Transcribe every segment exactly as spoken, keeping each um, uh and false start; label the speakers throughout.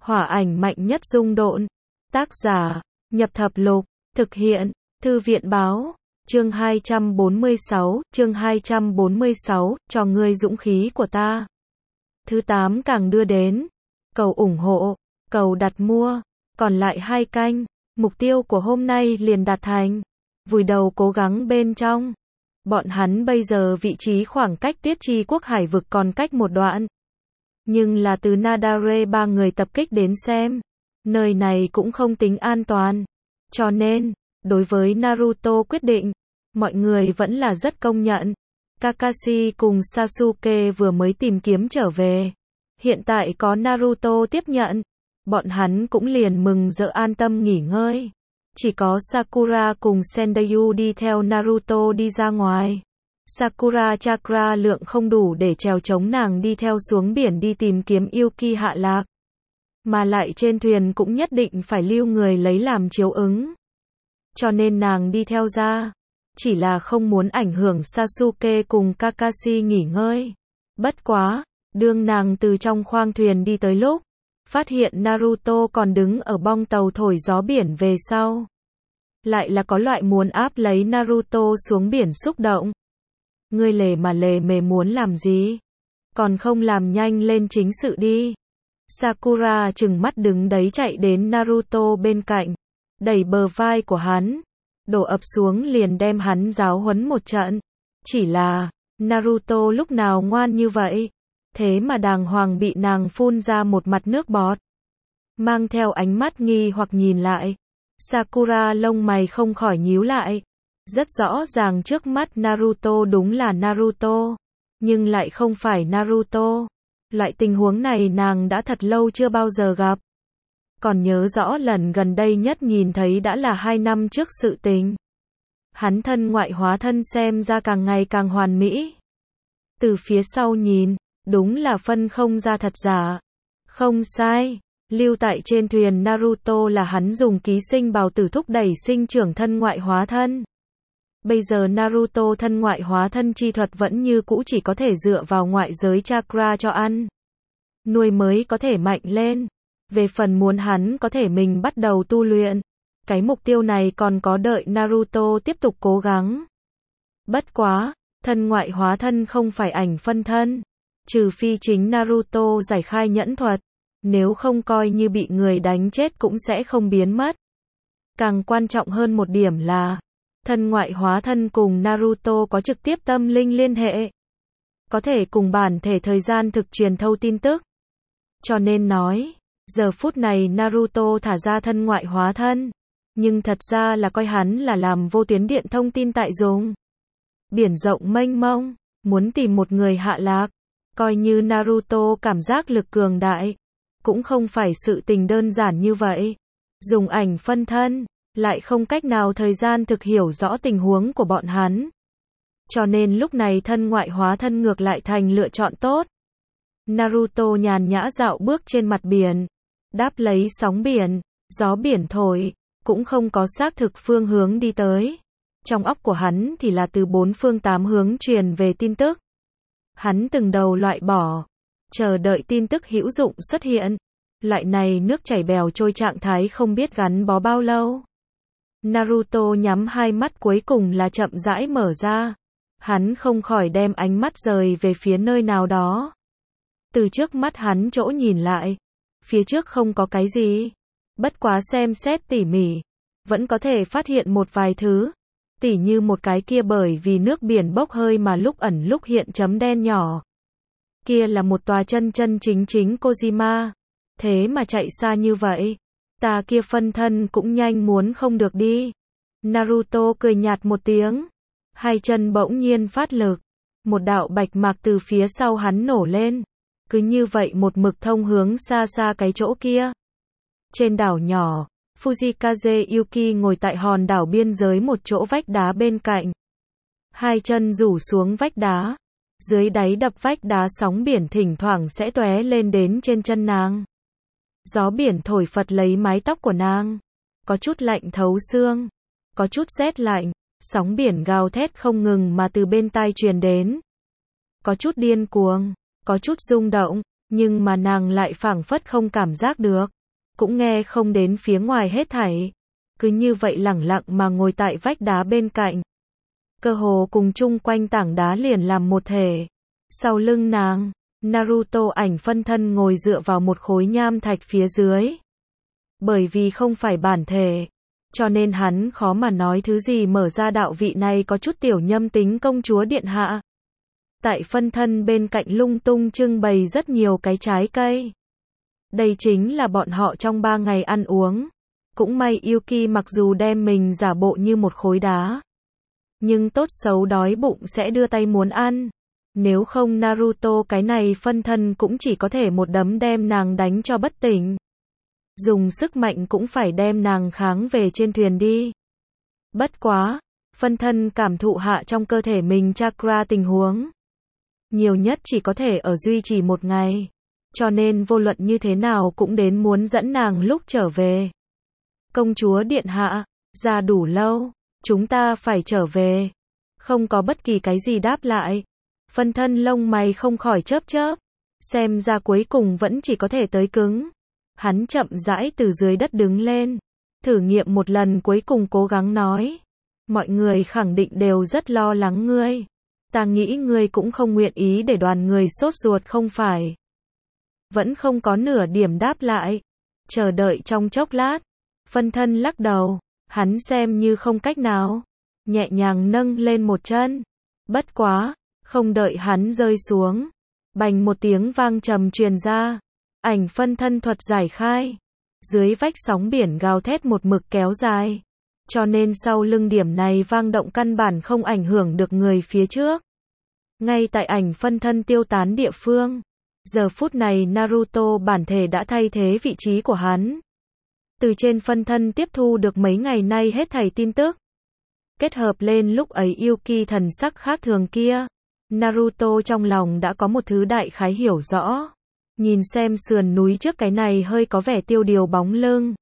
Speaker 1: Hỏa ảnh mạnh nhất dung độn. Tác giả, Nhập Thập Lục, thực hiện, Thư viện Báo, chương hai trăm bốn mươi sáu, chương hai trăm bốn mươi sáu, cho ngươi dũng khí của ta. Thứ tám càng đưa đến, cầu ủng hộ, cầu đặt mua, còn lại hai canh, mục tiêu của hôm nay liền đạt thành, vùi đầu cố gắng bên trong. Bọn hắn bây giờ vị trí khoảng cách Tiết Chi Quốc hải vực còn cách một đoạn. Nhưng là từ Nadare ba người tập kích đến xem, nơi này cũng không tính an toàn. Cho nên, đối với Naruto quyết định, mọi người vẫn là rất công nhận. Kakashi cùng Sasuke vừa mới tìm kiếm trở về. Hiện tại có Naruto tiếp nhận, bọn hắn cũng liền mừng rỡ an tâm nghỉ ngơi. Chỉ có Sakura cùng Sendayu đi theo Naruto đi ra ngoài. Sakura chakra lượng không đủ để trèo chống nàng đi theo xuống biển đi tìm kiếm Yuki hạ lạc. Mà lại trên thuyền cũng nhất định phải lưu người lấy làm chiếu ứng. Cho nên nàng đi theo ra. Chỉ là không muốn ảnh hưởng Sasuke cùng Kakashi nghỉ ngơi. Bất quá, đương nàng từ trong khoang thuyền đi tới lúc, phát hiện Naruto còn đứng ở bong tàu thổi gió biển về sau. Lại là có loại muốn áp lấy Naruto xuống biển xúc động. Ngươi lề mà lề mề muốn làm gì? Còn không làm nhanh lên chính sự đi. Sakura trừng mắt đứng đấy chạy đến Naruto bên cạnh, đẩy bờ vai của hắn, đổ ập xuống liền đem hắn giáo huấn một trận. Chỉ là, Naruto lúc nào ngoan như vậy, thế mà đàng hoàng bị nàng phun ra một mặt nước bọt. Mang theo ánh mắt nghi hoặc nhìn lại, Sakura lông mày không khỏi nhíu lại. Rất rõ ràng trước mắt Naruto đúng là Naruto, nhưng lại không phải Naruto. Loại tình huống này nàng đã thật lâu chưa bao giờ gặp. Còn nhớ rõ lần gần đây nhất nhìn thấy đã là hai năm trước sự tình. Hắn thân ngoại hóa thân xem ra càng ngày càng hoàn mỹ. Từ phía sau nhìn, đúng là phân không ra thật giả. Không sai, lưu tại trên thuyền Naruto là hắn dùng ký sinh bào tử thúc đẩy sinh trưởng thân ngoại hóa thân. Bây giờ Naruto thân ngoại hóa thân chi thuật vẫn như cũ chỉ có thể dựa vào ngoại giới chakra cho ăn. Nuôi mới có thể mạnh lên. Về phần muốn hắn có thể mình bắt đầu tu luyện. Cái mục tiêu này còn có đợi Naruto tiếp tục cố gắng. Bất quá, thân ngoại hóa thân không phải ảnh phân thân. Trừ phi chính Naruto giải khai nhẫn thuật. Nếu không coi như bị người đánh chết cũng sẽ không biến mất. Càng quan trọng hơn một điểm là thân ngoại hóa thân cùng Naruto có trực tiếp tâm linh liên hệ. Có thể cùng bản thể thời gian thực truyền thâu tin tức. Cho nên nói, giờ phút này Naruto thả ra thân ngoại hóa thân. Nhưng thật ra là coi hắn là làm vô tuyến điện thông tin tại dùng. Biển rộng mênh mông, muốn tìm một người hạ lạc. Coi như Naruto cảm giác lực cường đại. Cũng không phải sự tình đơn giản như vậy. Dùng ảnh phân thân. Lại không cách nào thời gian thực hiểu rõ tình huống của bọn hắn. Cho nên lúc này thân ngoại hóa thân ngược lại thành lựa chọn tốt. Naruto nhàn nhã dạo bước trên mặt biển. Đáp lấy sóng biển, gió biển thổi, cũng không có xác thực phương hướng đi tới. Trong óc của hắn thì là từ bốn phương tám hướng truyền về tin tức. Hắn từng đầu loại bỏ, chờ đợi tin tức hữu dụng xuất hiện. Loại này nước chảy bèo trôi trạng thái không biết gắn bó bao lâu. Naruto nhắm hai mắt cuối cùng là chậm rãi mở ra. Hắn không khỏi đem ánh mắt rời về phía nơi nào đó. Từ trước mắt hắn chỗ nhìn lại. Phía trước không có cái gì. Bất quá xem xét tỉ mỉ. Vẫn có thể phát hiện một vài thứ. Tỉ như một cái kia bởi vì nước biển bốc hơi mà lúc ẩn lúc hiện chấm đen nhỏ. Kia là một tòa chân chân chính chính Kojima. Thế mà chạy xa như vậy. Ta kia phân thân cũng nhanh muốn không được đi. Naruto cười nhạt một tiếng. Hai chân bỗng nhiên phát lực. Một đạo bạch mạc từ phía sau hắn nổ lên. Cứ như vậy một mực thông hướng xa xa cái chỗ kia. Trên đảo nhỏ, Fujikaze Yuki ngồi tại hòn đảo biên giới một chỗ vách đá bên cạnh. Hai chân rủ xuống vách đá. Dưới đáy đập vách đá sóng biển thỉnh thoảng sẽ tóe lên đến trên chân nàng. Gió biển thổi phật lấy mái tóc của nàng. Có chút lạnh thấu xương. Có chút rét lạnh. Sóng biển gào thét không ngừng mà từ bên tai truyền đến. Có chút điên cuồng. Có chút rung động. Nhưng mà nàng lại phảng phất không cảm giác được, cũng nghe không đến phía ngoài hết thảy. Cứ như vậy lẳng lặng mà ngồi tại vách đá bên cạnh. Cơ hồ cùng chung quanh tảng đá liền làm một thể. Sau lưng nàng, Naruto ảnh phân thân ngồi dựa vào một khối nham thạch phía dưới. Bởi vì không phải bản thể, cho nên hắn khó mà nói thứ gì mở ra đạo vị này có chút tiểu nhâm tính công chúa điện hạ. Tại phân thân bên cạnh lung tung trưng bày rất nhiều cái trái cây. Đây chính là bọn họ trong ba ngày ăn uống. Cũng may Yuki mặc dù đem mình giả bộ như một khối đá, nhưng tốt xấu đói bụng sẽ đưa tay muốn ăn. Nếu không Naruto cái này phân thân cũng chỉ có thể một đấm đem nàng đánh cho bất tỉnh. Dùng sức mạnh cũng phải đem nàng kháng về trên thuyền đi. Bất quá, phân thân cảm thụ hạ trong cơ thể mình chakra tình huống. Nhiều nhất chỉ có thể ở duy trì một ngày. Cho nên vô luận như thế nào cũng đến muốn dẫn nàng lúc trở về. Công chúa điện hạ, ra đủ lâu, chúng ta phải trở về. Không có bất kỳ cái gì đáp lại. Phân thân lông mày không khỏi chớp chớp. Xem ra cuối cùng vẫn chỉ có thể tới cứng. Hắn chậm rãi từ dưới đất đứng lên. Thử nghiệm một lần cuối cùng cố gắng nói. Mọi người khẳng định đều rất lo lắng ngươi. Ta nghĩ ngươi cũng không nguyện ý để đoàn người sốt ruột không phải. Vẫn không có nửa điểm đáp lại. Chờ đợi trong chốc lát. Phân thân lắc đầu. Hắn xem như không cách nào. Nhẹ nhàng nâng lên một chân. Bất quá. Không đợi hắn rơi xuống. Bành một tiếng vang trầm truyền ra. Ảnh phân thân thuật giải khai. Dưới vách sóng biển gào thét một mực kéo dài. Cho nên sau lưng điểm này vang động căn bản không ảnh hưởng được người phía trước. Ngay tại ảnh phân thân tiêu tán địa phương. Giờ phút này Naruto bản thể đã thay thế vị trí của hắn. Từ trên phân thân tiếp thu được mấy ngày nay hết thảy tin tức. Kết hợp lên lúc ấy Yuki thần sắc khác thường kia. Naruto trong lòng đã có một thứ đại khái hiểu rõ. Nhìn xem sườn núi trước cái này hơi có vẻ tiêu điều bóng lưng.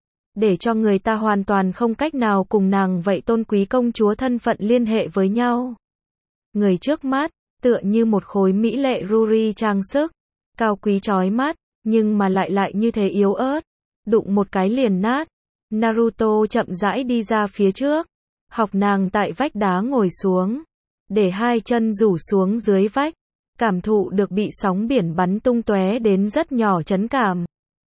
Speaker 1: Để cho người ta hoàn toàn không cách nào cùng nàng vậy tôn quý công chúa thân phận liên hệ với nhau. Người trước mắt, tựa như một khối mỹ lệ ruri trang sức. Cao quý chói mắt, nhưng mà lại lại như thế yếu ớt. Đụng một cái liền nát. Naruto chậm rãi đi ra phía trước. Học nàng tại vách đá ngồi xuống. Để hai chân rủ xuống dưới vách. Cảm thụ được bị sóng biển bắn tung tóe đến rất nhỏ chấn cảm.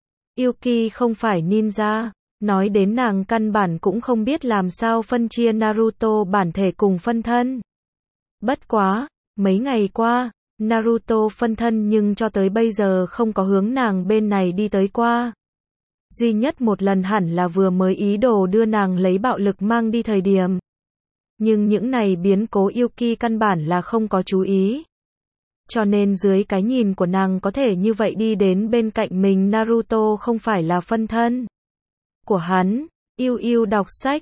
Speaker 1: Yuki không phải ninja. Nói đến nàng căn bản cũng không biết làm sao phân chia Naruto bản thể cùng phân thân. Bất quá, mấy ngày qua, Naruto phân thân nhưng cho tới bây giờ không có hướng nàng bên này đi tới qua. Duy nhất một lần hẳn là vừa mới ý đồ đưa nàng lấy bạo lực mang đi thời điểm. Nhưng những này biến cố Yuki căn bản là không có chú ý. Cho nên dưới cái nhìn của nàng có thể như vậy đi đến bên cạnh mình Naruto không phải là phân thân của hắn. Yêu yêu đọc sách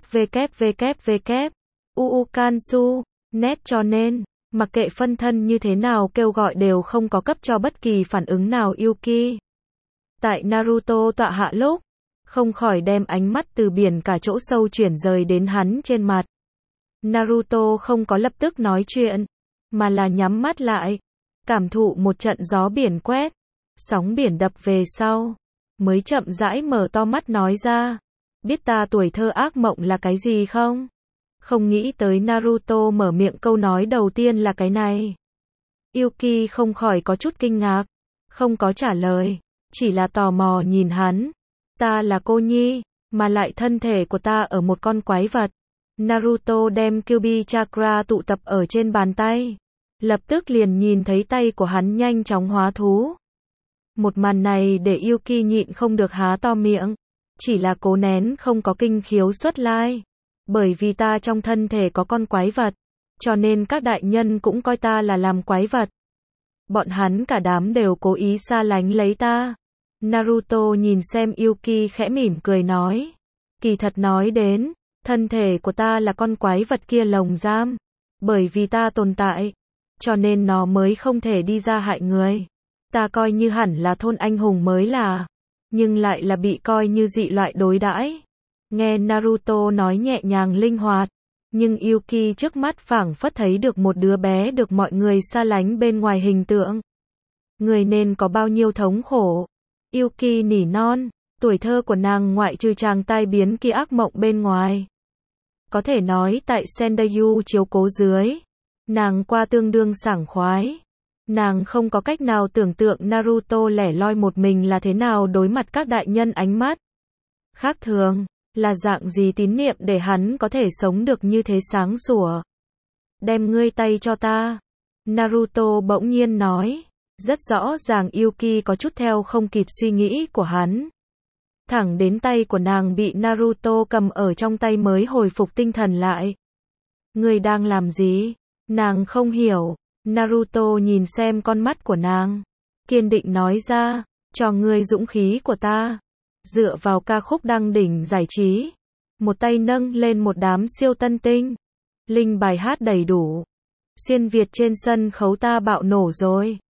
Speaker 1: www. Uukansu. Net cho nên, mặc kệ phân thân như thế nào kêu gọi đều không có cấp cho bất kỳ phản ứng nào Yuki. Tại Naruto tọa hạ lúc, không khỏi đem ánh mắt từ biển cả chỗ sâu chuyển rời đến hắn trên mặt. Naruto không có lập tức nói chuyện, mà là nhắm mắt lại, cảm thụ một trận gió biển quét, sóng biển đập về sau, mới chậm rãi mở to mắt nói ra, biết ta tuổi thơ ác mộng là cái gì không? Không nghĩ tới Naruto mở miệng câu nói đầu tiên là cái này. Yuki không khỏi có chút kinh ngạc, không có trả lời, chỉ là tò mò nhìn hắn. Ta là cô nhi, mà lại thân thể của ta ở một con quái vật. Naruto đem Kyuubi chakra tụ tập ở trên bàn tay. Lập tức liền nhìn thấy tay của hắn nhanh chóng hóa thú. Một màn này để Yuki nhịn không được há to miệng. Chỉ là cố nén không có kinh khiếu xuất lai. Bởi vì ta trong thân thể có con quái vật. Cho nên các đại nhân cũng coi ta là làm quái vật. Bọn hắn cả đám đều cố ý xa lánh lấy ta. Naruto nhìn xem Yuki khẽ mỉm cười nói. Kỳ thật nói đến, thân thể của ta là con quái vật kia lồng giam. Bởi vì ta tồn tại, cho nên nó mới không thể đi ra hại người. Ta coi như hẳn là thôn anh hùng mới là, nhưng lại là bị coi như dị loại đối đãi. Nghe Naruto nói nhẹ nhàng linh hoạt, nhưng Yuki trước mắt phảng phất thấy được một đứa bé được mọi người xa lánh bên ngoài hình tượng. Người nên có bao nhiêu thống khổ. Yuki nỉ non, tuổi thơ của nàng ngoại trừ chàng tai biến kia ác mộng bên ngoài. Có thể nói tại Sendayu chiếu cố dưới, nàng qua tương đương sảng khoái. Nàng không có cách nào tưởng tượng Naruto lẻ loi một mình là thế nào đối mặt các đại nhân ánh mắt khác thường, là dạng gì tín niệm để hắn có thể sống được như thế sáng sủa. Đem ngươi tay cho ta. Naruto bỗng nhiên nói. Rất rõ ràng Yuki có chút theo không kịp suy nghĩ của hắn. Thẳng đến tay của nàng bị Naruto cầm ở trong tay mới hồi phục tinh thần lại. Ngươi đang làm gì? Nàng không hiểu. Naruto nhìn xem con mắt của nàng. Kiên định nói ra. Cho ngươi dũng khí của ta. Dựa vào ca khúc đăng đỉnh giải trí. Một tay nâng lên một đám siêu tân tinh. Linh bài hát đầy đủ. Xuyên Việt trên sân khấu ta bạo nổ rồi.